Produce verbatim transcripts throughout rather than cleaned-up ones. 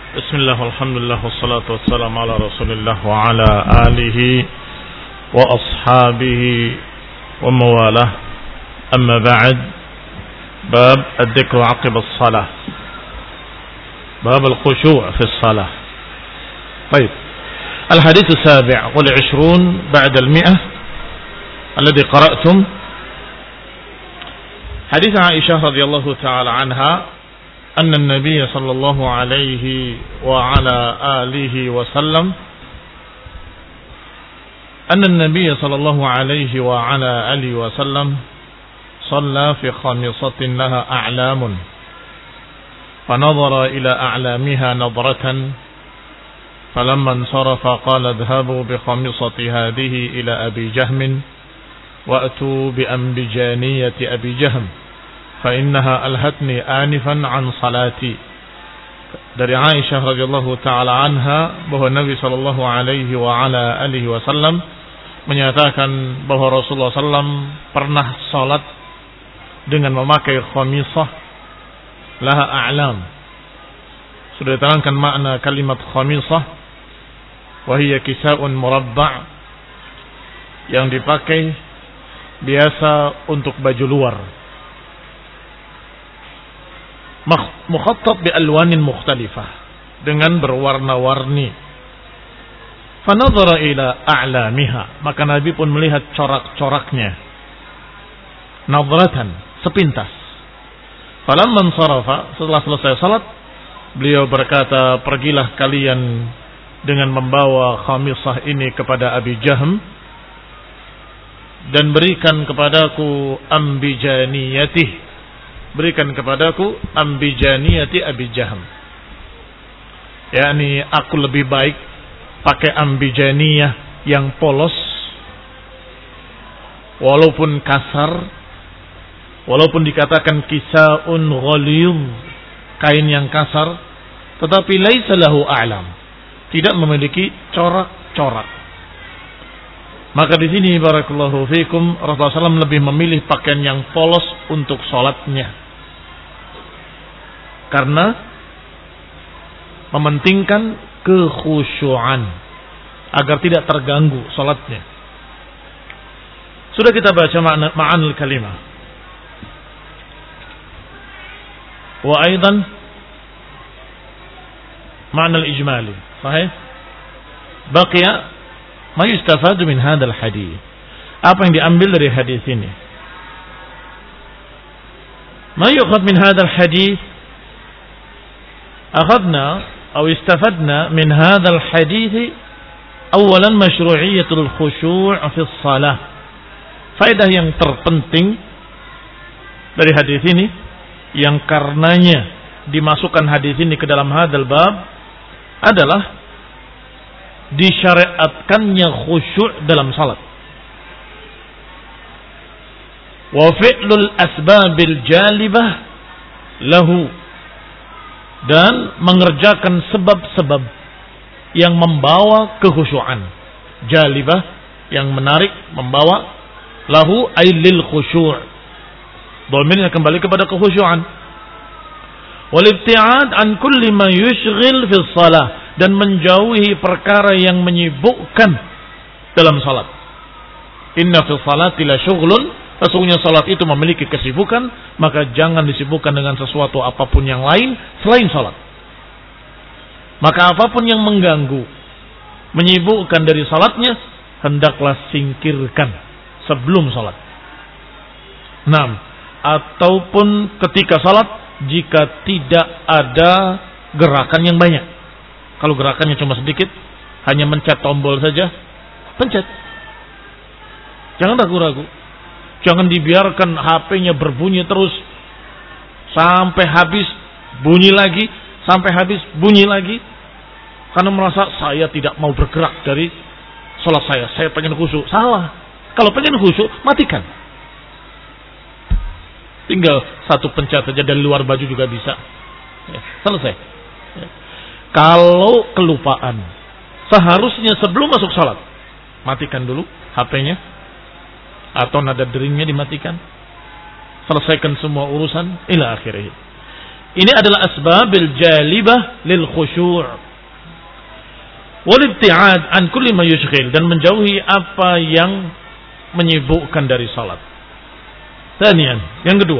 Bismillah, alhamdulillah, wassalatu wassalamu ala rasulillah wa ala alihi wa ashabihi wa mawalah. Amma ba'd. Bab ad-dhikru 'aqiba as-salah. Bab al-khushu' fi as-salah. Baik. Al-hadits as-sabi' wal 'ishrun ba'da al-mi'ah alladhi qara'tum. Hadits Aisyah radhiyallahu ta'ala anha أن النبي صلى الله عليه وعلى آله وسلم أن النبي صلى الله عليه وعلى آله وسلم صلى في خامصة لها أعلام فنظر إلى أعلامها نظرة فلما انصرف قال اذهبوا بخامصة هذه إلى أبي جهم وأتوا بأنبجانية أبي جهم فإنها ألهتني آنفا عن صلاتي. Dari Aisyah radhiyallahu taala anha bahwa Nabi sallallahu alaihi wa ala alihi wasallam menyatakan bahwa Rasulullah sallam pernah salat dengan memakai khamisah laha a'lam. Sudah diterangkan makna kalimat khamisah, wa hiya kisa'un murabba' yang dipakai biasa untuk baju luar, mukhattab bi alwanin mukhtalifah, dengan berwarna-warni. Fanadhara ila a'lamiha, maka Nabi pun melihat corak-coraknya. Nadratan, sepintas. Falamman sarafa, setelah selesai salat, beliau berkata, pergilah kalian dengan membawa khamisah ini kepada Abi Jahm dan berikan kepadaku ambijaniyatih, berikan kepadaku ambijaniyati Abi Jahm. yakni aku lebih baik pakai ambijaniyah yang polos, walaupun kasar, walaupun dikatakan kisaun ghalidh, kain yang kasar, tetapi laisa lahu a'lam, tidak memiliki corak-corak. Maka di sini barakallahu fikum, Rasulullah sallallahu alaihi wasallam lebih memilih pakaian yang polos untuk sholatnya, karena mementingkan kekhusyuan agar tidak terganggu sholatnya. Sudah kita baca makna ma'anil kalimah. Wa aidan ma'na al-ijmali. Sahih? Baqiya ma yustafadu min hadzal hadis. Apa yang diambil dari hadis ini? Ma yukhad min hadzal hadis? Akhadna atau istafadna min hadzal hadis awalan masyru'iyyatul khusyu' fi shalah. Faedah yang terpenting dari hadis ini, yang karenanya dimasukkan hadis ini ke dalam hadzal bab, adalah disyariatkannya khusyuk dalam salat. Wa fi'lul asbabil jalibah lahu, dan mengerjakan sebab-sebab yang membawa kekhusyuan. Jalibah, yang menarik, membawa, lahu ay lil khusyu', dhamirnya kembali kepada kekhusyuan. Wal ibti'ad an kulli ma yushghil fi shalah, dan menjauhi perkara yang menyibukkan dalam salat. Inna fi salati la syughlun, sesungguhnya salat itu memiliki kesibukan, maka jangan disibukkan dengan sesuatu apapun yang lain selain salat. Maka apapun yang mengganggu, menyibukkan dari salatnya, hendaklah singkirkan sebelum salat. Enam, ataupun ketika salat, jika tidak ada gerakan yang banyak. Kalau gerakannya cuma sedikit, hanya mencet tombol saja, pencet. Jangan ragu-ragu. Jangan dibiarkan H P-nya berbunyi terus sampai habis, bunyi lagi, sampai habis, bunyi lagi, karena merasa saya tidak mau bergerak dari sholat saya, saya pengen khusyuk. Salah. Kalau pengen khusyuk, matikan. Tinggal satu pencet saja, dari luar baju juga bisa. Ya, selesai. Ya. Kalau kelupaan, seharusnya sebelum masuk sholat, matikan dulu H P-nya, atau nada deringnya dimatikan, selesaikan semua urusan ila akhirih. Ini adalah asbabil jalibah lil khusyu'. Wal ibti'ad an kulli ma yushghil, dan menjauhi apa yang menyibukkan dari salat. Tsaniyan, yang kedua,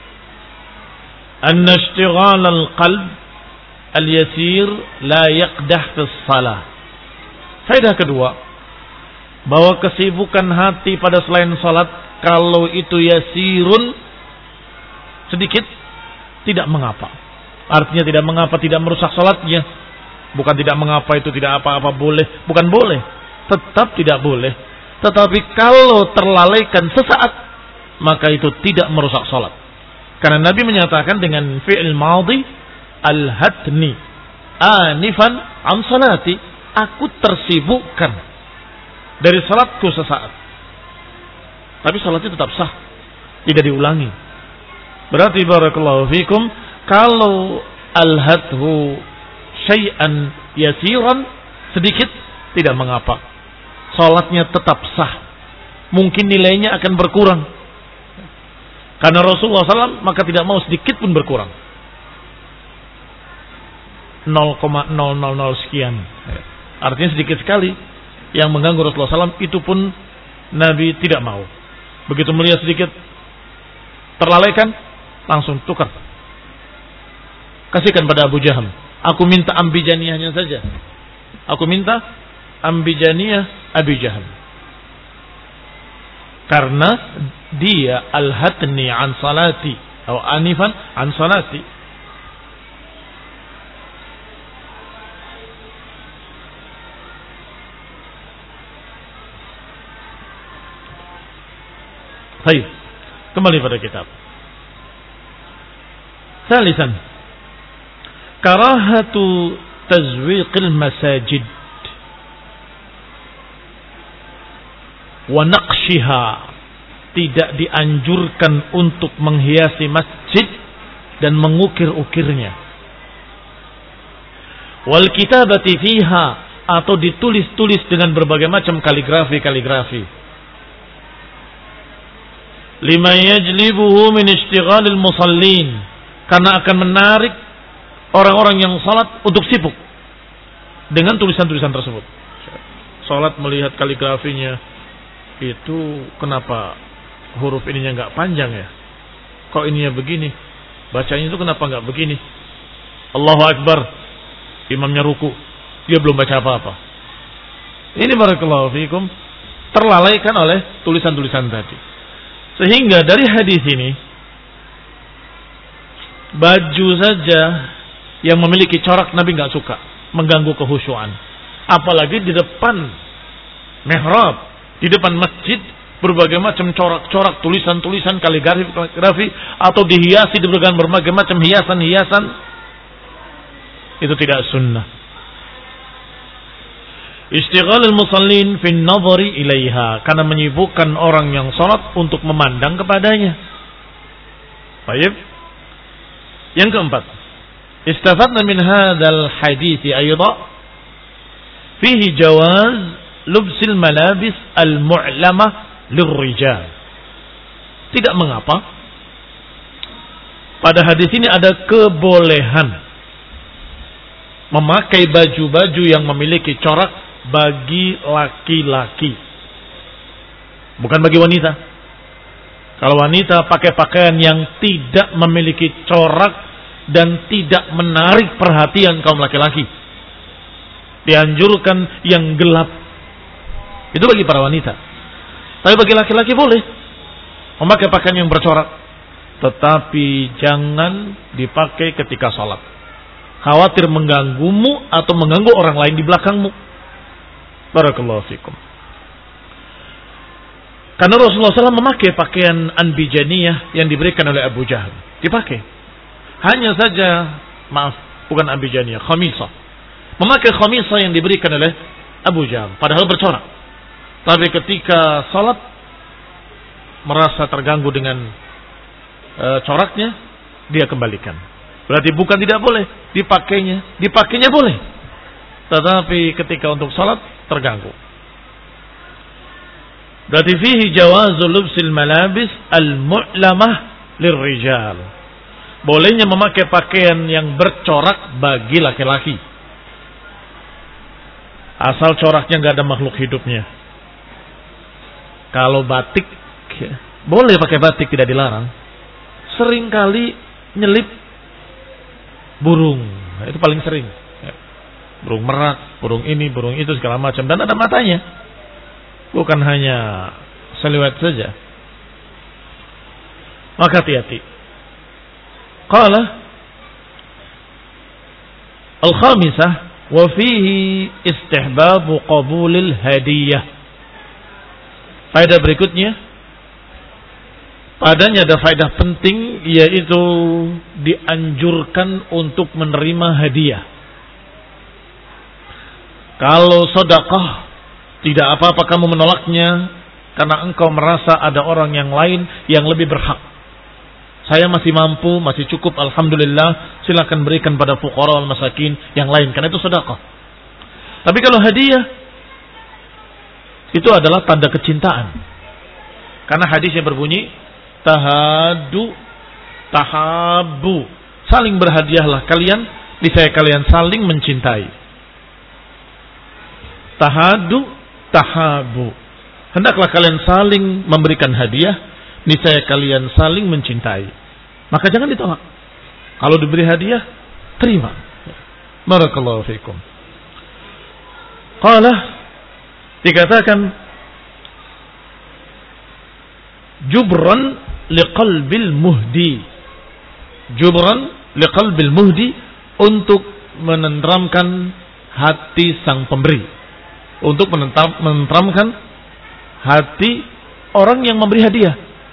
anna ishtighal al-qalb al-yasir la yaqdah fi shalah. Faedah kedua, bahwa kesibukan hati pada selain salat kalau itu yasirun, sedikit, tidak mengapa. Artinya tidak mengapa, tidak merusak salatnya. Bukan tidak mengapa itu tidak apa-apa boleh, bukan boleh, tetap tidak boleh. Tetapi kalau terlalaikan sesaat, maka itu tidak merusak salat. Karena Nabi menyatakan dengan fi'il madhi, al-hatni anifan am salati, aku tersibukkan dari salatku sesaat. Tapi salatnya tetap sah, tidak diulangi. Berarti barakallahu fikum, kalau al-hathu syai'an yasiran, sedikit, tidak mengapa. Salatnya tetap sah. Mungkin nilainya akan berkurang. Karena Rasulullah shallallahu alaihi wasallam maka tidak mau sedikit pun berkurang. nol koma nol nol nol sekian. Artinya sedikit sekali yang mengganggu Rasulullah shallallahu alaihi wasallam, itu pun Nabi tidak mau. Begitu melihat sedikit terlalaikan, langsung tukar. Kasihkan pada Abu Jaham. Aku minta ambijaniyahnya saja. Aku minta ambijaniyah Abu Jaham. Karena dia al-hatni an salati atau anifan an salati. Baik, kembali pada kitab. Salisan, karahatu tazwiqil masajid wa naqshiha, tidak dianjurkan untuk menghiasi masjid dan mengukir-ukirnya. Wal kitabati fiha, atau ditulis-tulis dengan berbagai macam kaligrafi-kaligrafi. Lima yajlibuhu min ishtighalil musallin, karena akan menarik orang-orang yang salat untuk sibuk dengan tulisan-tulisan tersebut. Salat melihat kaligrafinya, itu kenapa huruf ininya nggak panjang ya? Kok ininya begini? Bacanya itu kenapa nggak begini? Allahu Akbar, imamnya ruku, dia belum baca apa-apa. Ini barakallahu fikum, terlalaikan oleh tulisan-tulisan tadi. Sehingga dari hadis ini, baju saja yang memiliki corak Nabi nggak suka, mengganggu kehusyuan. Apalagi di depan mihrab, di depan masjid, berbagai macam corak-corak, tulisan-tulisan, kaligrafi, atau dihiasi dengan berbagai macam hiasan-hiasan, itu tidak sunnah. Istighal al-musallin fi an-nadhari ilaiha, karena menyibukkan orang yang salat untuk memandang kepadanya. Baik. Yang keempat, istafadna min hadzal hadits ayda fihi jawaz lubsil malabis al-mu'lamah lirrijal. Tidak mengapa pada hadis ini ada kebolehan memakai baju-baju yang memiliki corak bagi laki-laki, bukan bagi wanita. Kalau wanita pakai pakaian yang tidak memiliki corak dan tidak menarik perhatian kaum laki-laki, dianjurkan yang gelap. Itu bagi para wanita. Tapi bagi laki-laki boleh memakai pakaian yang bercorak, tetapi jangan dipakai ketika sholat. Khawatir mengganggumu atau mengganggu orang lain di belakangmu. Barakallahu fikum. Karena Rasulullah shallallahu alaihi wasallam memakai pakaian anbijaniyah yang diberikan oleh Abu Jahal. Dipakai. Hanya saja, maaf, bukan anbijaniyah, khamisah. Memakai khamisah yang diberikan oleh Abu Jahal, padahal bercorak. Tapi ketika salat merasa terganggu dengan e, coraknya, dia kembalikan. Berarti bukan tidak boleh dipakainya, dipakainya boleh. Tetapi ketika untuk salat terganggu. Berarti fihi jawazul lubsil malabis al-mu'lamah lirrijal. bolehnya memakai pakaian yang bercorak bagi laki-laki. Asal coraknya nggak ada makhluk hidupnya. Kalau batik, boleh pakai batik, tidak dilarang. Seringkali nyelip burung, itu paling sering. Burung merak, burung ini, burung itu, segala macam. Dan ada matanya. Bukan hanya seliwet saja. Maka hati-hati. Qala al-khamisah wa fihi istihbabu qabulil hadiyah. Faedah berikutnya, padanya ada faedah penting, yaitu dianjurkan untuk menerima hadiah. Kalau sedekah, tidak apa-apa kamu menolaknya karena engkau merasa ada orang yang lain yang lebih berhak. Saya masih mampu, masih cukup, alhamdulillah, silakan berikan pada fuqara wal masakin yang lain, karena itu sedekah. Tapi kalau hadiah, itu adalah tanda kecintaan. Karena hadisnya berbunyi tahadu tahabu, saling berhadiahlah kalian, niscaya kalian saling mencintai. Tahadu tahabu, hendaklah kalian saling memberikan hadiah, niscaya kalian saling mencintai. Maka jangan ditolak. Kalau diberi hadiah, terima. Barakallahu fiikum. Qala, dikatakan jubran liqalbil muhdi. Jubran liqalbil muhdi, untuk menenteramkan hati sang pemberi, untuk menenteramkan hati orang yang memberi hadiah.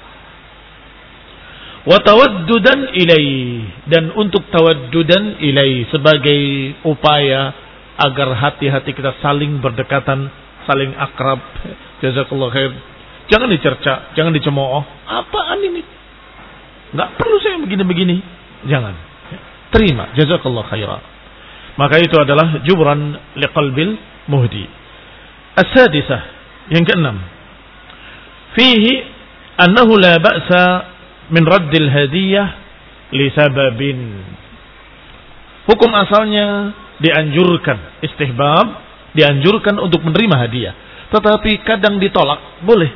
Wa tawaddudan ilai, dan untuk tawaddudan ilai, sebagai upaya agar hati-hati kita saling berdekatan, saling akrab. Jazakallahu khair. Jangan dicerca, jangan dicemooh. Apaan ini? Enggak perlu saya begini-begini. Jangan. Terima. Jazakallahu khairan. Maka itu adalah jubran liqalbil muhdi. As-sadisah, yang keenam. Fihi annahu la ba'sa min raddil hadiyah li sababin. Hukum asalnya dianjurkan, istihbab, dianjurkan untuk menerima hadiah. Tetapi kadang ditolak, boleh.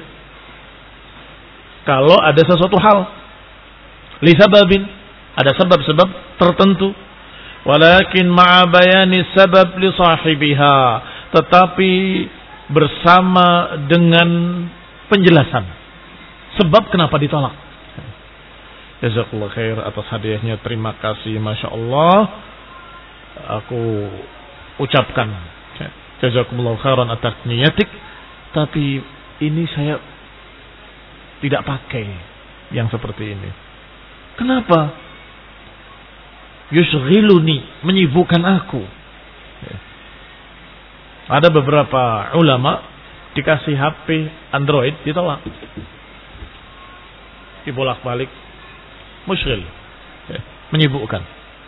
Kalau ada sesuatu hal. Li sababin, ada sebab-sebab tertentu. Walakin ma'a bayani sabab li sahibiha, tetapi bersama dengan penjelasan sebab kenapa ditolak. Jazakallahu khair atas hadiahnya, terima kasih, masya Allah. Aku ucapkan jazakumullahu khairan atas niyatik, tapi ini saya tidak pakai yang seperti ini. Kenapa? Yushghiluni, menyibukkan aku. Ada beberapa ulama dikasih H P Android ditolak, dibolak-balik, musyghil, menyibukkan.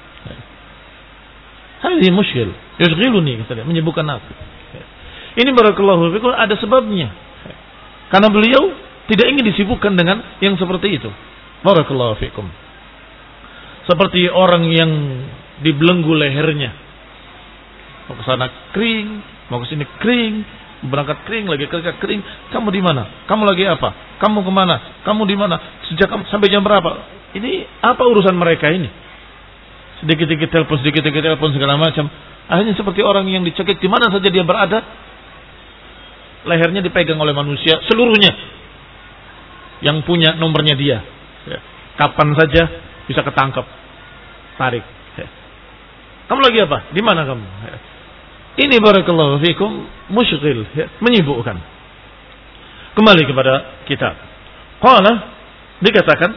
Ini musyghil, yushghiluni, menyibukkan aku. Ini barakallahu fikum ada sebabnya. Karena beliau tidak ingin disibukkan dengan yang seperti itu. Barakallahu fikum. Seperti orang yang dibelenggu lehernya. Mau ke sana kering, mau ke sini kering, berangkat kering, lagi kerja kering. Kamu di mana? Kamu lagi apa? Kamu kemana? Kamu di mana? Sejak sampai jam berapa? Ini apa urusan mereka ini? Sedikit-sedikit telepon, sedikit-sedikit telepon segala macam. Akhirnya seperti orang yang dicekik di mana saja dia berada, lehernya dipegang oleh manusia seluruhnya, yang punya nomornya dia. Kapan saja bisa ketangkap, tarik. Kamu lagi apa? Di mana kamu? Ini barakallahu fikum musyghil, menyibukkan. Kembali kepada kitab. Qala, dikatakan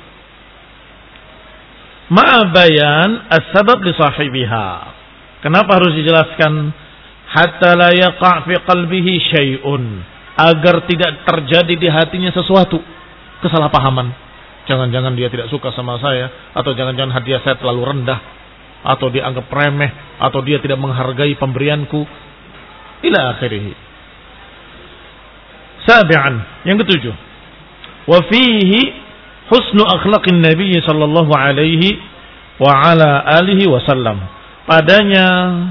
ma'a bayan as-sabab li sahibiha. Kenapa harus dijelaskan? Hatta la yaqa' fi qalbihi syai'un, agar tidak terjadi di hatinya sesuatu kesalahpahaman. Jangan-jangan dia tidak suka sama saya, atau jangan-jangan hadiah saya terlalu rendah, atau dia anggap remeh, atau dia tidak menghargai pemberianku, ila akhirih. Sabi'an, yang ketujuh, wa fihi husnu akhlaqin Nabi sallallahu alaihi wa ala alihi wasallam. Padanya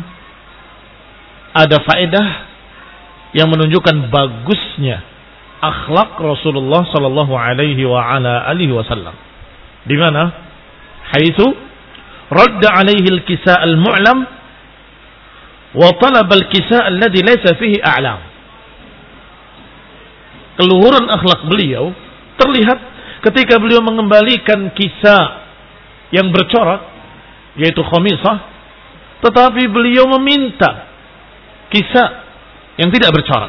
ada faedah yang menunjukkan bagusnya akhlak Rasulullah sallallahu alaihi wa ala alihi wasallam. Di mana? Haitsu radda alaihi al-kisa' al-mu'lam wa talaba al-kisa' alladhi laysa fihi a'lam. Keluhuran akhlak beliau terlihat ketika beliau mengembalikan kisah yang bercorak, yaitu khamisah, tetapi beliau meminta kisah yang tidak bercorak.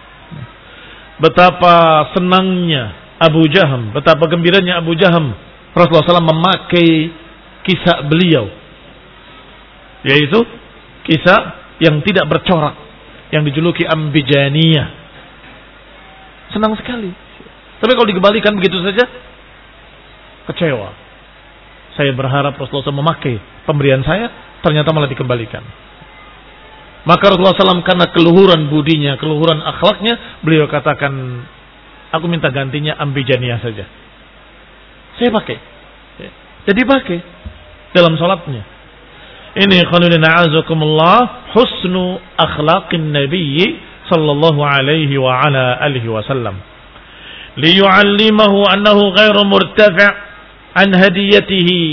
Betapa senangnya Abu Jaham, betapa gembiranya Abu Jaham Rasulullah shallallahu alaihi wasallam memakai kisah beliau, yaitu kisah yang tidak bercorak, yang dijuluki ambijaniyah. Senang sekali. Tapi kalau dikembalikan begitu saja, kecewa. Saya berharap Rasulullah shallallahu alaihi wasallam memakai pemberian saya, ternyata malah dikembalikan. Maka Rasulullah shallallahu alaihi wasallam karena keluhuran budinya, keluhuran akhlaknya, beliau katakan, aku minta gantinya ambijaniyah saja. Saya pakai. Jadi pakai dalam salatnya. Ini khalilina azakumullah husnu akhlaqin nabiyyi sallallahu alaihi wa ala alihi wasallam. Liyu'allimahu annahu ghairu murtafi' an hadiyatihi.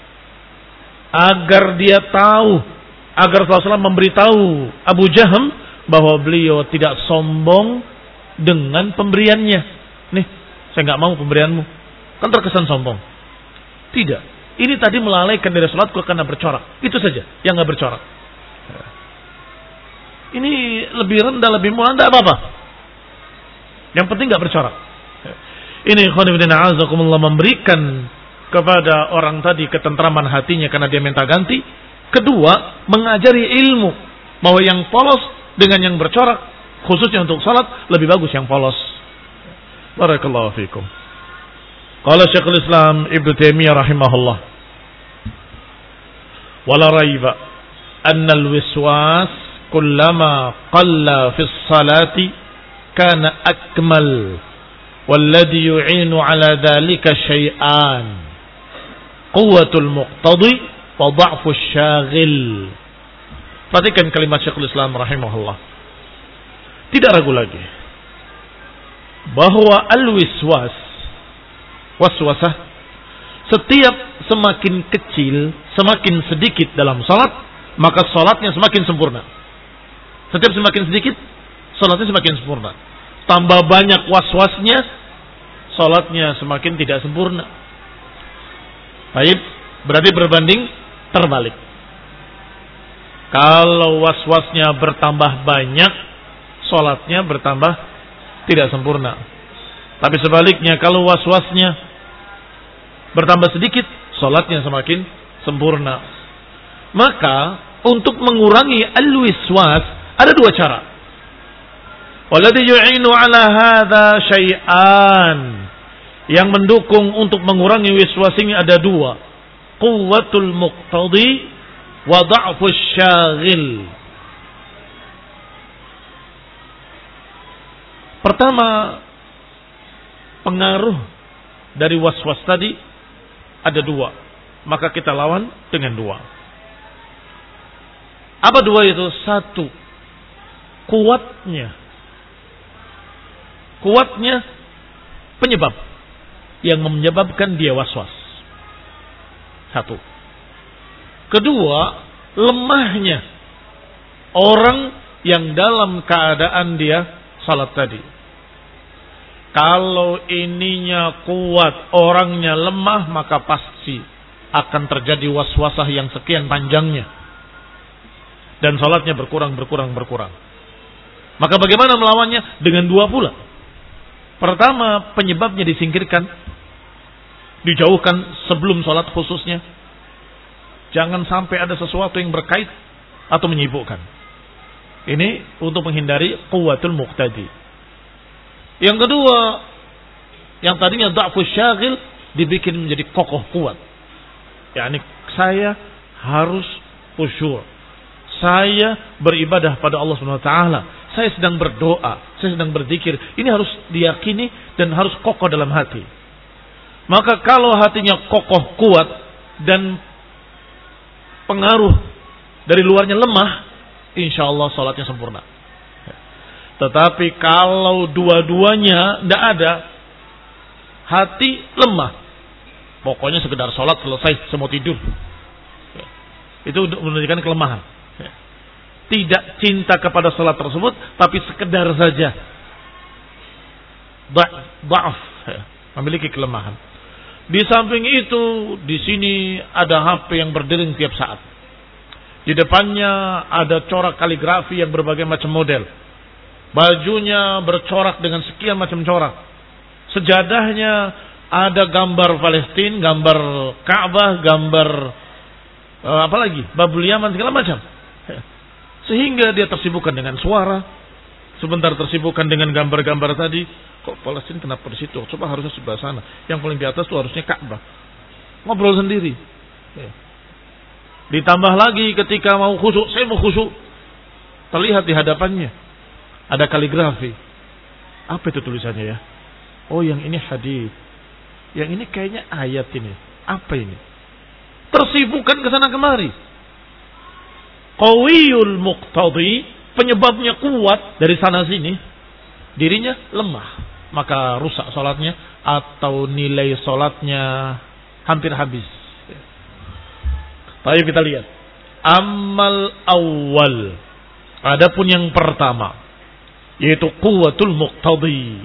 Agar dia tahu, agar Rasulullah shallallahu alaihi wasallam memberitahu Abu Jaham bahwa beliau tidak sombong dengan pemberiannya. Nih, saya enggak mau pemberianmu. Kan terkesan sombong. Tidak. Ini tadi melalaikan dari salatku karena bercorak. Itu saja yang enggak bercorak. Ini lebih rendah, lebih murah, enggak apa-apa. Yang penting enggak bercorak. Ini khonibidina azakumullah memberikan kepada orang tadi ketentraman hatinya karena dia minta ganti. Kedua, mengajari ilmu bahwa yang polos dengan yang bercorak, khususnya untuk salat, lebih bagus yang polos. Barakallahu fikum. Qala Syekhul Islam Ibnu Taimiyah rahimahullah, wala raiba anna al-wiswas kullama qalla fi as-salati kana akmal walladhi yu'inu ala dhalika syai'an quwwatul muqtadi wa dha'fu asy-syaghil. Perhatikan kalimat Syekhul Islam rahimahullah. Tidak ragu lagi bahwa al-wiswas, waswasah, setiap semakin kecil, semakin sedikit dalam salat, maka salatnya semakin sempurna. Setiap semakin sedikit, salatnya semakin sempurna. Tambah banyak waswasnya, salatnya semakin tidak sempurna. Baik, berarti berbanding terbalik. Kalau waswasnya bertambah banyak, salatnya bertambah tidak sempurna. Tapi sebaliknya, kalau waswasnya bertambah sedikit, salatnya semakin sempurna. Maka untuk mengurangi al-wiswas ada dua cara. Walladhi yu'inu ala hadza syai'an. Yang mendukung untuk mengurangi wiswas ini ada dua. Quwwatul muqtadi wa dha'fus syaghil. Pertama, pengaruh dari waswas tadi ada dua. Maka kita lawan dengan dua. Apa dua itu? Satu, kuatnya. Kuatnya penyebab yang menyebabkan dia waswas. Satu. Kedua, lemahnya orang yang dalam keadaan dia salat tadi. Kalau ininya kuat, orangnya lemah, maka pasti akan terjadi waswasah yang sekian panjangnya. Dan salatnya berkurang, berkurang, berkurang. Maka bagaimana melawannya? Dengan dua pula. Pertama, penyebabnya disingkirkan, dijauhkan sebelum salat khususnya. Jangan sampai ada sesuatu yang berkait atau menyibukkan. Ini untuk menghindari quwwatul muqtadi. Yang kedua, yang tadinya dha'fus syaghil dibikin menjadi kokoh kuat. yakni saya harus khusyuk. Saya beribadah pada Allah Subhanahu wa taala. Saya sedang berdoa, saya sedang berzikir. Ini harus diyakini dan harus kokoh dalam hati. Maka kalau hatinya kokoh kuat dan pengaruh dari luarnya lemah, insya Allah sholatnya sempurna. Tetapi kalau dua-duanya tidak ada, hati lemah, pokoknya sekedar sholat selesai, semua tidur, itu menunjukkan kelemahan. Tidak cinta kepada sholat tersebut, tapi sekedar saja Da'af, memiliki kelemahan. Di samping itu, di sini ada H P yang berdering tiap saat. Di depannya ada corak kaligrafi yang berbagai macam model. Bajunya bercorak dengan sekian macam corak. Sejadahnya ada gambar Palestina, gambar Ka'bah, gambar uh, apa lagi? Babul Yaman, segala macam. Sehingga dia tersibukkan dengan suara, sebentar tersibukkan dengan gambar-gambar tadi. Kok Palestina kenapa di situ? Coba harusnya sebelah sana. Yang paling di atas tuh harusnya Ka'bah. Ngobrol sendiri. Ya. Ditambah lagi ketika mau khusyuk, saya mau khusyuk, terlihat di hadapannya ada kaligrafi. Apa itu tulisannya ya? Oh, yang ini hadis. Yang ini kayaknya ayat ini. Apa ini? Tersibukkan ke sana kemari. Qawiyul muqtadi, penyebabnya kuat dari sana sini, dirinya lemah, maka rusak sholatnya atau nilai sholatnya hampir habis. Ayo kita lihat. Amal awal, adapun yang pertama, yaitu quwwatul muqtadi,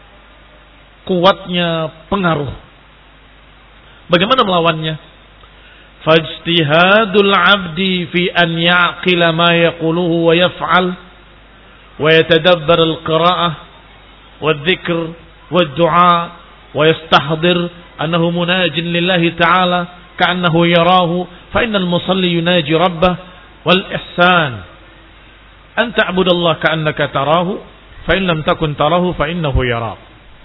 kuatnya pengaruh. Bagaimana melawannya? Fajtihadul abdi fi an ya'qila ma yaquluhu wa yaf'al wa yatadabbar al-qira'ah wal-dhikr wal-du'a wa yastahdhir annahu munajin lillahi ta'ala ka'annahu yarahu fa innal musalli yunaji rabbah wal ihsan an ta'budallaha ka'annaka tarahu fa in lam takun tarahu fa innahu yarak.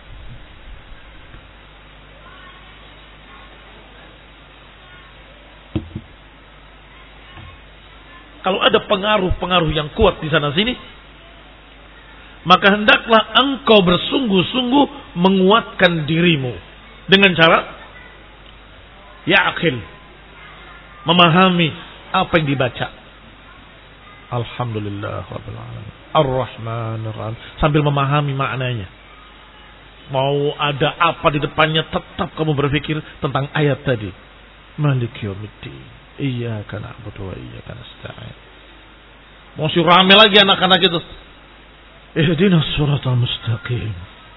Kalau ada pengaruh-pengaruh yang kuat di sana sini, maka hendaklah engkau bersungguh-sungguh menguatkan dirimu dengan cara ya'qil, memahami apa yang dibaca. Alhamdulillah rabbil alamin, Ar-Rahmanir Rahim, sambil memahami maknanya. Mau ada apa di depannya, tetap kamu berpikir tentang ayat tadi. Maliki yaumiddin, iyyaka na'budu wa iyyaka nasta'in. Masih ramai lagi anak-anak itu. Ihdinas siratal mustaqim.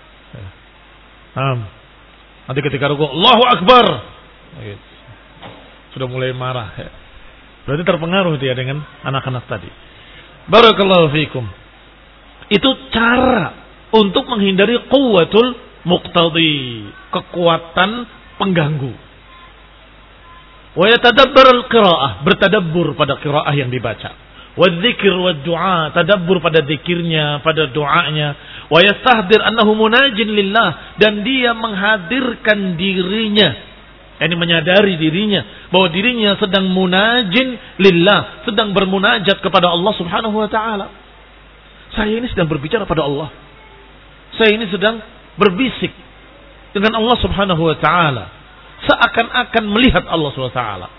Nah, nanti ketika rukuk Allahu Akbar, sudah mulai marah. Berarti terpengaruh dia dengan anak-anak tadi. Barakallahu fikum. Itu cara untuk menghindari quwwatul muqtadi, kekuatan pengganggu. Wa yatadabbar al-qira'ah, bertadabbur pada qira'ah yang dibaca. Wa dzikr wa du'a, tadabbur pada zikirnya, pada doanya. Wa yastahdir annahu munajin lillah, dan dia menghadirkan dirinya, yakni menyadari dirinya bahwa dirinya sedang munajin lillah, sedang bermunajat kepada Allah Subhanahu wa taala. Saya ini sedang berbicara pada Allah. Saya ini sedang berbisik dengan Allah Subhanahu wa taala, seakan-akan melihat Allah Subhanahu wa taala.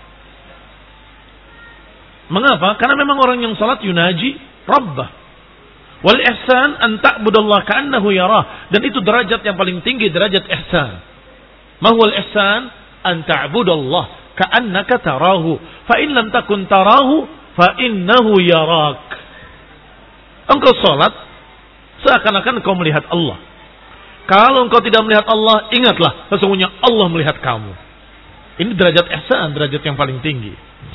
Mengapa? Karena memang orang yang salat yunaji Rabbah. Wal ihsan an ta'budallaha ka'annahu yarah, dan itu derajat yang paling tinggi, derajat ihsan. Ma huwal ihsan? An ta'budallaha ka'annaka tarahu, fa in lam takun tarahu fa innahu yarak. Engkau salat seakan-akan engkau melihat Allah. Kalau engkau tidak melihat Allah, ingatlah sesungguhnya Allah melihat kamu. Ini derajat ihsan, derajat yang paling tinggi.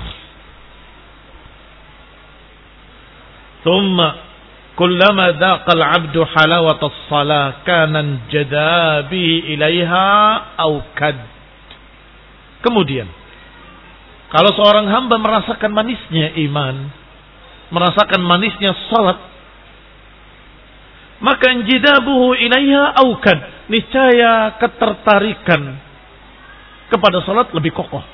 Thumma kullama dhaqal 'abdu halawata as-salah kana jadabi ilaiha aw kad. Kemudian, kalau seorang hamba merasakan manisnya iman, merasakan manisnya salat, maka injidabuhu ilaiha aukad, niscaya ketertarikan kepada salat lebih kokoh.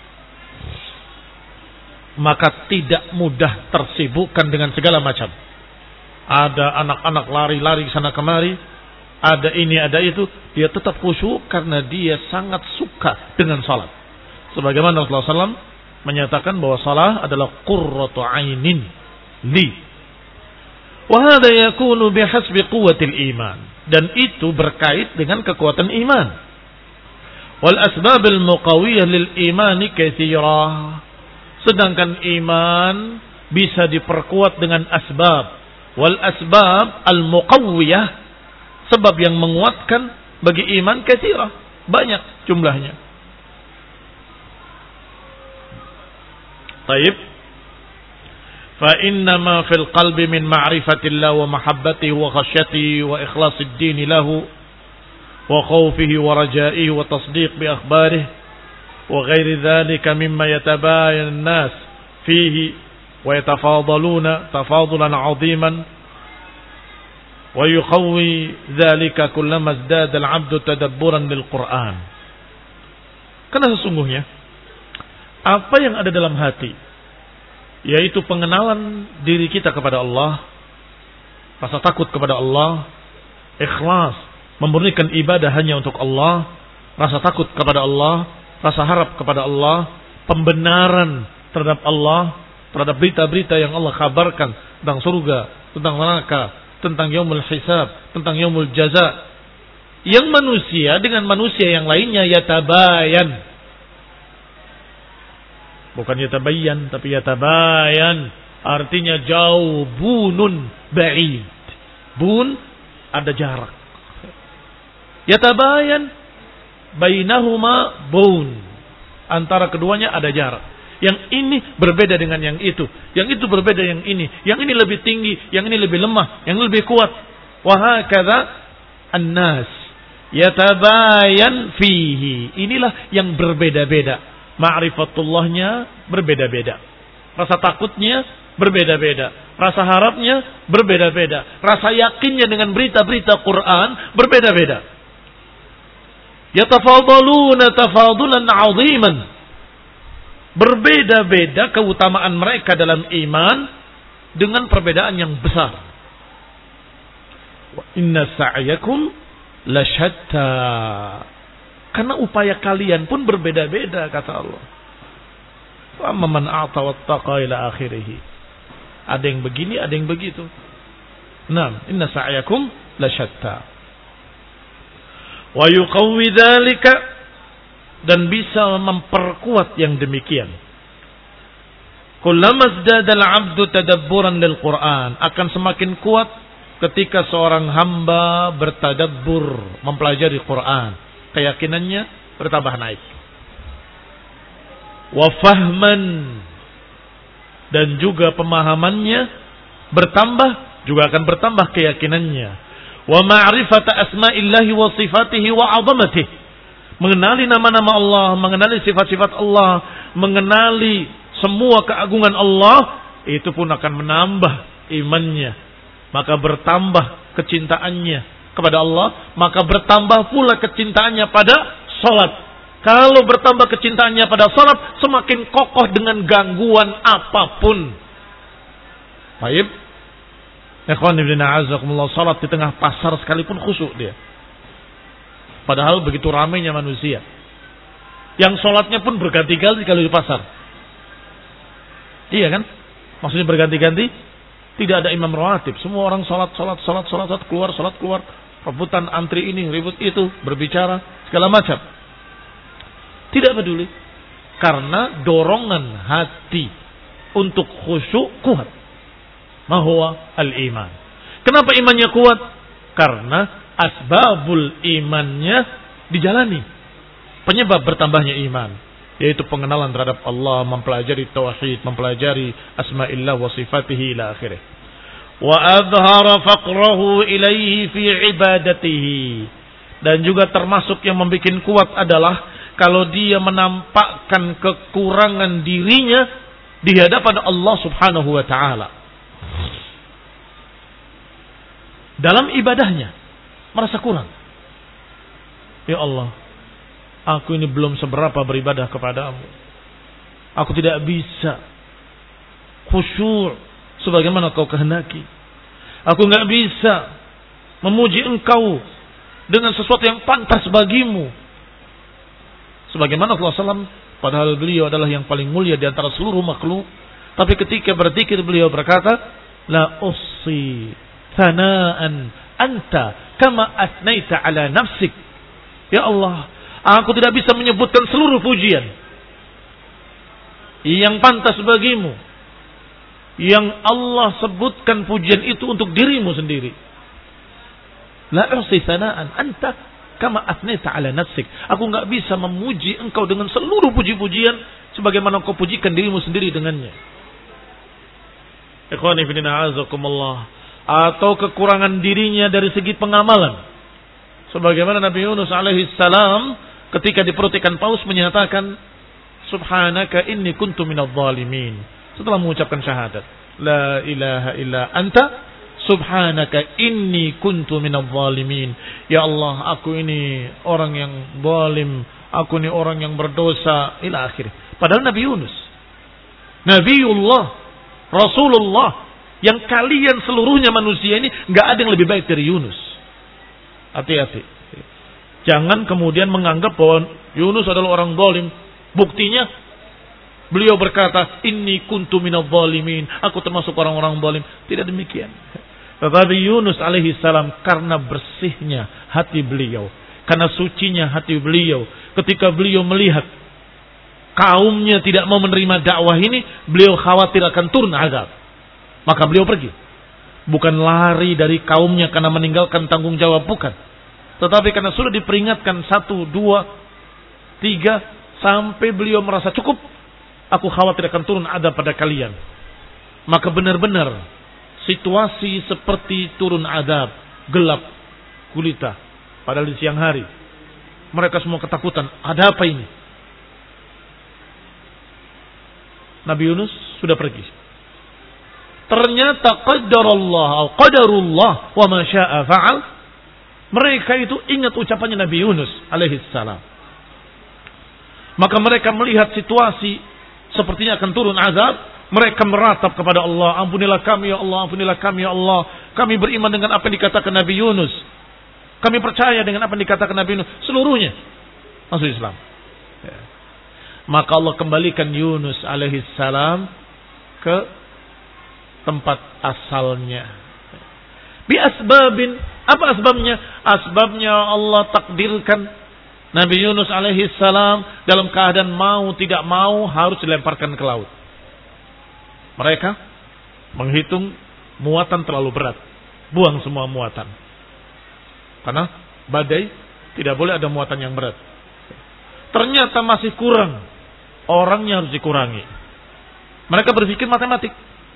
Maka tidak mudah tersibukkan dengan segala macam. Ada anak-anak lari-lari sana kemari, ada ini, ada itu, dia tetap khusyuk karena dia sangat suka dengan salat. Sebagaimana Rasulullah shallallahu alaihi wasallam menyatakan bahwa salat adalah qurratu ainin li. Wa hadha yakunu bihasbi quwwatil iman. Dan itu berkait dengan kekuatan iman. Wal asbabil muqawiyah lil imani katsirah. Sedangkan iman bisa diperkuat dengan asbab. Wal asbab al muqawiyah, sebab yang menguatkan bagi iman katsirah, banyak jumlahnya. Baik. Fa inna ma fil qalbi min ma'rifatillah wa mahabbatihi wa khasyatihi wa ikhlasid din lahu wa khawfihi wa raja'ihi wa tasdiq bi akhbarihi wa ghairi dhalika mimma yatabayan an-nas fihi wa yatafadaluna tafadulan 'aziman wa yukhawwi dhalika kullama izdada al-'abdu tadabburan lil Qur'an. Karena sesungguhnya apa yang ada dalam hati, yaitu pengenalan diri kita kepada Allah, rasa takut kepada Allah, ikhlas, memurnikan ibadah hanya untuk Allah, rasa takut kepada Allah, rasa harap kepada Allah, pembenaran terhadap Allah, terhadap berita-berita yang Allah kabarkan tentang surga, tentang neraka, tentang yaumul hisab, tentang yaumul jaza. Yang manusia dengan manusia yang lainnya yatabayan. Bukan yatabayan, tapi yatabayan. Artinya jauh, bunun ba'id. Bun, ada jarak. Yatabayan, bainahuma bun. Antara keduanya ada jarak. Yang ini berbeda dengan yang itu. Yang itu berbeda yang ini. Yang ini lebih tinggi, yang ini lebih lemah, yang ini lebih kuat. Wahakadha an-nas. Yatabayan fihi. Inilah yang berbeda-beda. Ma'rifatullahnya berbeda-beda. Rasa takutnya berbeda-beda. Rasa harapnya berbeda-beda. Rasa yakinnya dengan berita-berita Quran berbeda-beda. Yatafadaluna tafadulan 'aziman. Berbeda-beda keutamaan mereka dalam iman dengan perbedaan yang besar. Wa inna sa'yakum lasyatta. Karena upaya kalian pun berbeda-beda, kata Allah. Wa man a'ta wattaqa ila akhirih. Ada yang begini, ada yang begitu. Naam, inna sa'yakum lasyatta. Wa yuqawwi dzalika, dan bisa memperkuat yang demikian. Kullama izdada al-'abdu tadabburan lil Qur'an, akan semakin kuat ketika seorang hamba bertadabbur, mempelajari Quran. Keyakinannya bertambah naik. Wa fahman, dan juga pemahamannya bertambah, juga akan bertambah keyakinannya. Wa ma'rifata asma'illahi wa sifatihi wa 'azamatihi, mengenali nama-nama Allah, mengenali sifat-sifat Allah, mengenali semua keagungan Allah, itu pun akan menambah imannya. Maka bertambah kecintaannya kepada Allah, maka bertambah pula kecintaannya pada salat. Kalau bertambah kecintaannya pada salat, semakin kokoh dengan gangguan apapun. Baik. Ikhwan fillah, a'azakumullah, salat di tengah pasar sekalipun khusyuk dia. Padahal begitu ramainya manusia. Yang salatnya pun berganti-ganti kalau di pasar. Iya kan? Maksudnya berganti-ganti. Tidak ada imam rawatib. Semua orang salat, salat, salat, salat, salat, keluar, salat, keluar. Rebutan antri ini, ribut itu, berbicara, segala macam. Tidak peduli. Karena dorongan hati untuk khusyuk kuat. Mahuwa al-iman. Kenapa imannya kuat? Karena asbabul imannya dijalani. Penyebab bertambahnya iman, yaitu pengenalan terhadap Allah, mempelajari tauhid, mempelajari asma'illah wa sifatihi ila akhirih. Wa adhara faqrahu ilaihi fi ibadatihi. Dan juga termasuk yang membuat kuat adalah kalau dia menampakkan kekurangan dirinya di hadapan Allah Subhanahu wa taala. Dalam ibadahnya merasa kurang. Ya Allah, aku ini belum seberapa beribadah kepadamu. Aku tidak bisa khusyuk sebagaimana kau kehendaki. Aku enggak bisa memuji engkau dengan sesuatu yang pantas bagimu. Sebagaimana Rasulullah shallallahu alaihi wasallam, padahal beliau adalah yang paling mulia di antara seluruh makhluk, tapi ketika berzikir beliau berkata, la ussi thanaan anta kama asnaita ala nafsik. Ya Allah, aku tidak bisa menyebutkan seluruh pujian yang pantas bagimu, yang Allah sebutkan pujian itu untuk dirimu sendiri. La ussi thanaan anta kama asnaita ala nafsik. Aku enggak bisa memuji engkau dengan seluruh puji-pujian sebagaimana engkau pujikan dirimu sendiri dengannya. Ikhwani fi din a'azakumullah. Atau kekurangan dirinya dari segi pengamalan. Sebagaimana Nabi Yunus alaihi salam ketika di perut ikan paus menyatakan, subhanaka inni kuntu minadh dhalimin. Setelah mengucapkan syahadat, la ilaha illa anta subhanaka inni kuntu minadh dhalimin. Ya Allah, aku ini orang yang zalim, aku ini orang yang berdosa, ila akhir. Padahal Nabi Yunus, Nabiullah, Rasulullah, yang kalian seluruhnya manusia ini enggak ada yang lebih baik dari Yunus. Hati-hati. Jangan kemudian menganggap bahwa Yunus adalah orang zalim. Buktinya beliau berkata, inni kuntu minadh dhalimin, aku termasuk orang-orang zalim. Tidak demikian. Tetapi Yunus alaihi salam, karena bersihnya hati beliau, karena sucinya hati beliau, ketika beliau melihat kaumnya tidak mau menerima dakwah ini, beliau khawatir akan turun azab. Maka beliau pergi. Bukan lari dari kaumnya karena meninggalkan tanggung jawab, bukan. Tetapi karena sudah diperingatkan satu, dua, tiga, sampai beliau merasa cukup. Aku khawatir akan turun azab pada kalian. Maka benar-benar situasi seperti turun azab, gelap gulita, padahal di siang hari. Mereka semua ketakutan. Ada apa ini? Nabi Yunus sudah pergi. Ternyata qadarullah, qadarullah wa ma syaa fa'al. Mereka itu ingat ucapannya Nabi Yunus alaihi salam. Maka mereka melihat situasi sepertinya akan turun azab. Mereka meratap kepada Allah, ampunilah kami ya Allah, ampunilah kami ya Allah. Kami beriman dengan apa yang dikatakan Nabi Yunus. Kami percaya dengan apa yang dikatakan Nabi Yunus. Seluruhnya masuk Islam. Ya. Maka Allah kembalikan Yunus alaihi salam ke tempat asalnya. Bi asbabin, apa asbabnya? Asbabnya Allah takdirkan Nabi Yunus alaihi salam dalam keadaan mau tidak mau harus dilemparkan ke laut. Mereka menghitung muatan terlalu berat, buang semua muatan. Karena badai tidak boleh ada muatan yang berat. Ternyata masih kurang, orangnya harus dikurangi. Mereka berpikir matematik.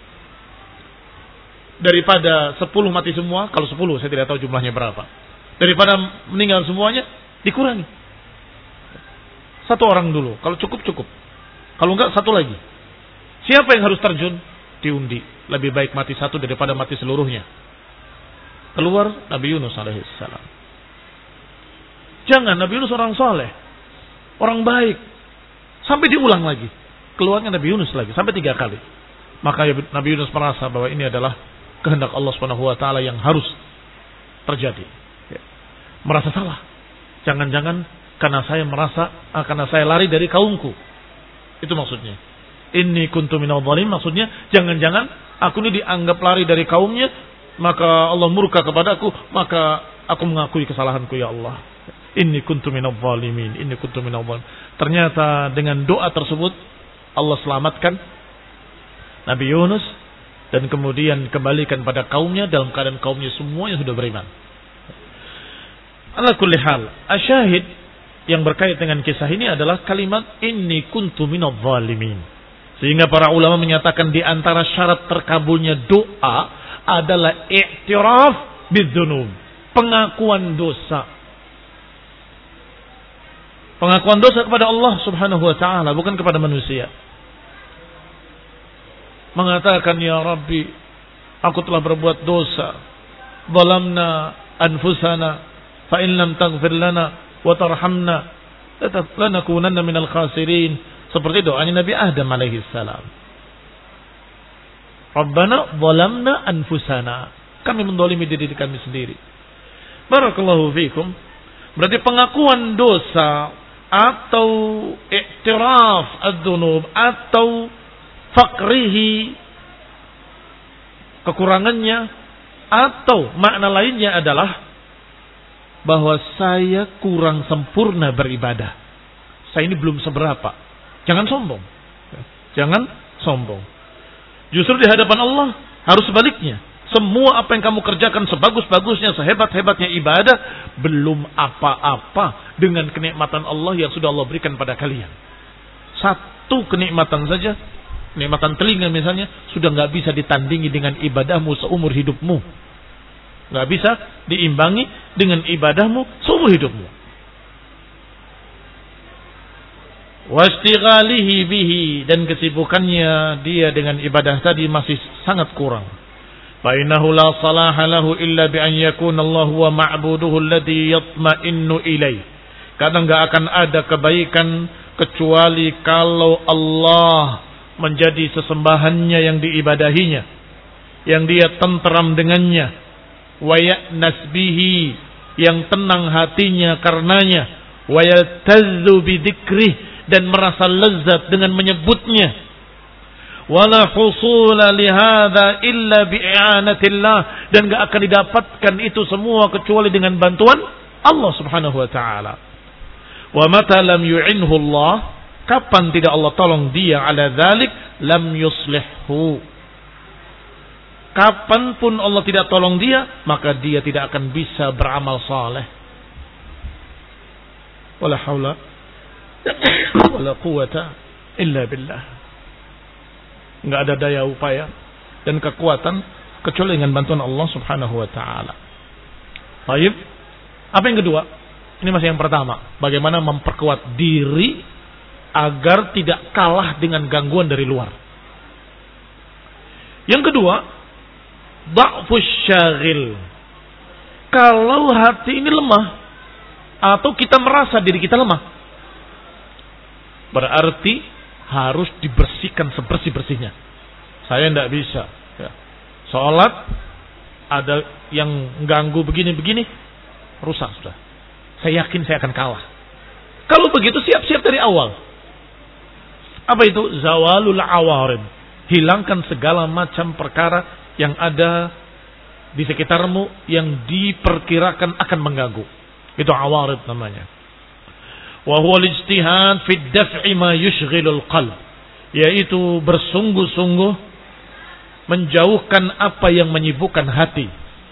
Daripada sepuluh mati semua, kalau sepuluh saya tidak tahu jumlahnya berapa. Daripada meninggal semuanya, dikurangi. Satu orang dulu, kalau cukup cukup. Kalau enggak satu lagi. Siapa yang harus terjun? Diundi. Lebih baik mati satu daripada mati seluruhnya. Keluar Nabi Yunus alaihissalam. Jangan, Nabi Yunus orang soleh, orang baik. Sampai diulang lagi. Keluarnya Nabi Yunus lagi. Sampai tiga kali. Maka Nabi Yunus merasa bahwa ini adalah kehendak Allah subhanahu wa taala yang harus terjadi. Merasa salah. Jangan-jangan karena saya merasa, karena saya lari dari kaumku. Itu maksudnya. Inni kuntu minadh dhalim, maksudnya jangan-jangan aku ini dianggap lari dari kaumnya, maka Allah murka kepadaku, maka aku mengakui kesalahanku ya Allah. Inni kuntu minadh dhalimin, inni kuntu minadh dhalim. Ternyata dengan doa tersebut Allah selamatkan Nabi Yunus dan kemudian kembalikan pada kaumnya dalam keadaan kaumnya semuanya sudah beriman. Ala kulli hal, asyahid yang berkait dengan kisah ini adalah kalimat inni kuntu minadh dhalimin. Sehingga para ulama menyatakan di antara syarat terkabulnya doa adalah i'tiraf bidzunub, pengakuan dosa. Pengakuan dosa kepada Allah Subhanahu wa taala, bukan kepada manusia. Mengatakan ya Rabbi, aku telah berbuat dosa. Zalamna anfusana fa in lam taghfir lana wa tarhamna lanakunanna minal khasirin. Seperti doanya Nabi Adam alaihi salam. Rabbana zalamna anfusana. Kami mendolimi diri kami sendiri. Barakallahu fiikum. Berarti pengakuan dosa atau i'tiraf ad-dunub atau fakrihi, kekurangannya, atau makna lainnya adalah bahwa saya kurang sempurna beribadah. Saya ini belum seberapa. Jangan sombong. Jangan sombong. Justru di hadapan Allah harus sebaliknya. Semua apa yang kamu kerjakan sebagus-bagusnya, sehebat-hebatnya ibadah, belum apa-apa dengan kenikmatan Allah yang sudah Allah berikan pada kalian. Satu kenikmatan saja, kenikmatan telinga misalnya, sudah nggak bisa ditandingi dengan ibadahmu seumur hidupmu. Nggak bisa diimbangi dengan ibadahmu seumur hidupmu. Wastighalihi bihi, dan kesibukannya dia dengan ibadah tadi masih sangat kurang. Fa innahu la salaha lahu illa bi an yakuna Allah wa ma'buduhu alladhi yatma'innu ilaih. Karena enggak akan ada kebaikan kecuali kalau Allah menjadi sesembahannya yang diibadahinya, yang dia tenteram dengannya, wa ya'nas bihi, yang tenang hatinya karenanya, wa yaltazzu bi dzikrih, dan merasa lezat dengan menyebutnya. Wala husula lihada illa bi'anatillah, dan gak akan didapatkan itu semua kecuali dengan bantuan Allah subhanahu wa ta'ala. Wa mata lam yu'inhu Allah, kapan tidak Allah tolong dia ala dzalik, lam yuslihhu. Kapanpun Allah tidak tolong dia, maka dia tidak akan bisa beramal saleh. Wala haula wala quwata illa billah. Enggak ada daya upaya dan kekuatan kecuali dengan bantuan Allah subhanahu wa ta'ala. Baik. Apa yang kedua? Ini masih yang pertama. Bagaimana memperkuat diri agar tidak kalah dengan gangguan dari luar. Yang kedua, dha'fus syaghil. Kalau hati ini lemah atau kita merasa diri kita lemah, berarti harus dibersihkan sebersih-bersihnya. Saya tidak bisa. Ya. Sholat ada yang ganggu begini-begini, rusak sudah. Saya yakin saya akan kalah. Kalau begitu siap-siap dari awal. Apa itu? Zawalul awarid. Hilangkan segala macam perkara yang ada di sekitarmu yang diperkirakan akan mengganggu. Itu awarid namanya. Wa huwa al-ijtihad fi ad-daf'i ma yushghilul qalb, yaitu bersungguh-sungguh menjauhkan apa yang menyibukkan hati.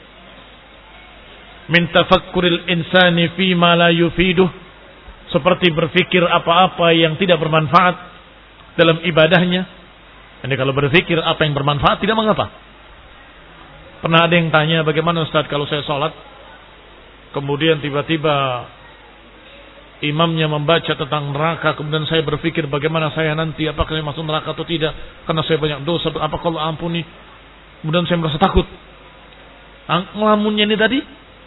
Min tafakkuril insani fi ma la yufiduh, seperti berpikir apa-apa yang tidak bermanfaat dalam ibadahnya. Jadi kalau berpikir apa yang bermanfaat tidak mengapa. Pernah ada yang tanya, bagaimana Ustaz kalau saya sholat kemudian tiba-tiba imamnya membaca tentang neraka, kemudian saya berpikir bagaimana saya nanti, apakah saya masuk neraka atau tidak, karena saya banyak dosa, apakah Allah ampuni, kemudian saya merasa takut. Ngelamunnya ini tadi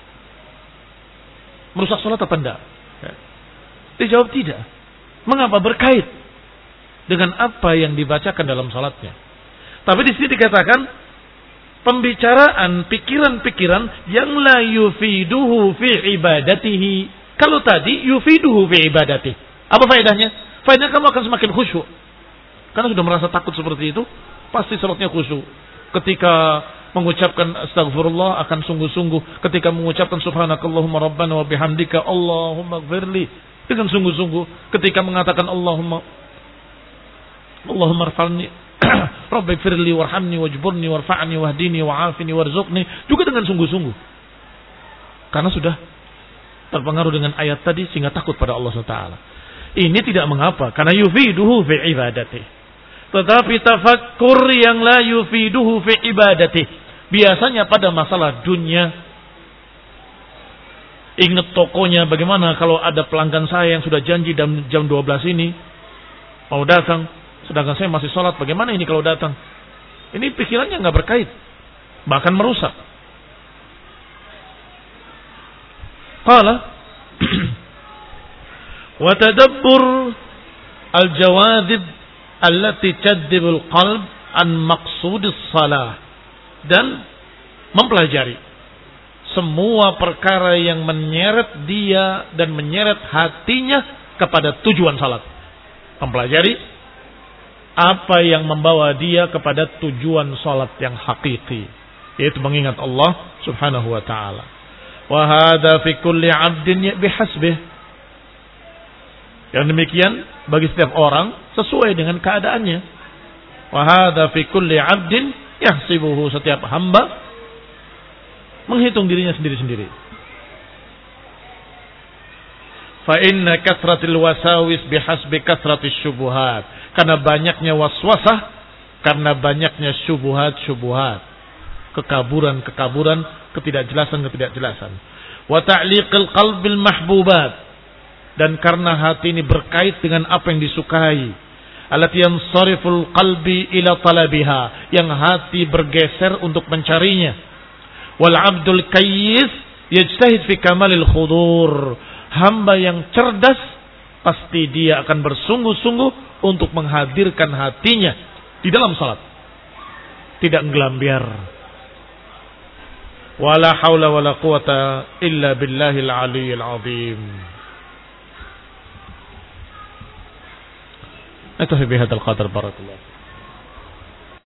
merusak sholat apa enggak? Dijawab tidak. Mengapa? Berkait dengan apa yang dibacakan dalam sholatnya. Tapi di sini dikatakan pembicaraan pikiran-pikiran yang la yufiduhu fi ibadatihi. Kalau tadi yufiduhu fi ibadati, apa faedahnya? Faedahnya kamu akan semakin khusyuk. Karena sudah merasa takut seperti itu, pasti salatnya khusyuk. Ketika mengucapkan astagfirullah akan sungguh-sungguh. Ketika mengucapkan subhanakallahumma rabbana wa bihamdika Allahumma ighfirli, dengan sungguh-sungguh. Ketika mengatakan Allahumma Allahumma irfa'ni Rabbi ighfirli warhamni wajburni warfa'ni wahdini wa'afini warzuqni, juga dengan sungguh-sungguh. Karena sudah terpengaruh dengan ayat tadi sehingga takut pada Allah subhanahu wa taala. Ini tidak mengapa, karena yufiduhu fi ibadati. Tetapi tafakkur yang la yufiduhu fi ibadati, biasanya pada masalah dunia. Ingat tokonya, bagaimana kalau ada pelanggan saya yang sudah janji jam, jam dua belas ini mau datang, sedangkan saya masih sholat, bagaimana ini kalau datang? Ini pikirannya nggak berkait, bahkan merusak. Qala wa tadabbur al-jawadib allati tadibul qalb an maqsudis salah, dan mempelajari semua perkara yang menyeret dia dan menyeret hatinya kepada tujuan salat. Mempelajari apa yang membawa dia kepada tujuan salat yang hakiki, yaitu mengingat Allah Subhanahu wa taala. Wa hadza fi kulli 'abdin bihasbih. Yang demikian bagi setiap orang sesuai dengan keadaannya. Wa hadza fi kulli 'abdin yahsibuhu, setiap hamba menghitung dirinya sendiri-sendiri. Fa inna kasratil wasawis bihasbi kasratis syubuhat. Karena banyaknya waswasah, karena banyaknya syubuhat-syubuhat, kekaburan-kekaburan, ketidakjelasan-ketidakjelasan. Wa ta'liqil qalbil mahbubat, dan karena hati ini berkait dengan apa yang disukai. Allati yansariful qalbi ila talabiha, yang hati bergeser untuk mencarinya. Wal abdul kayyis yajtahid fi kamalil khudur. Hamba yang cerdas pasti dia akan bersungguh-sungguh untuk menghadirkan hatinya di dalam salat, tidak ngelambiar. Wala haula wala quwata illa billahil aliyyil azim. Atafi bihadzal qadar barakallahu.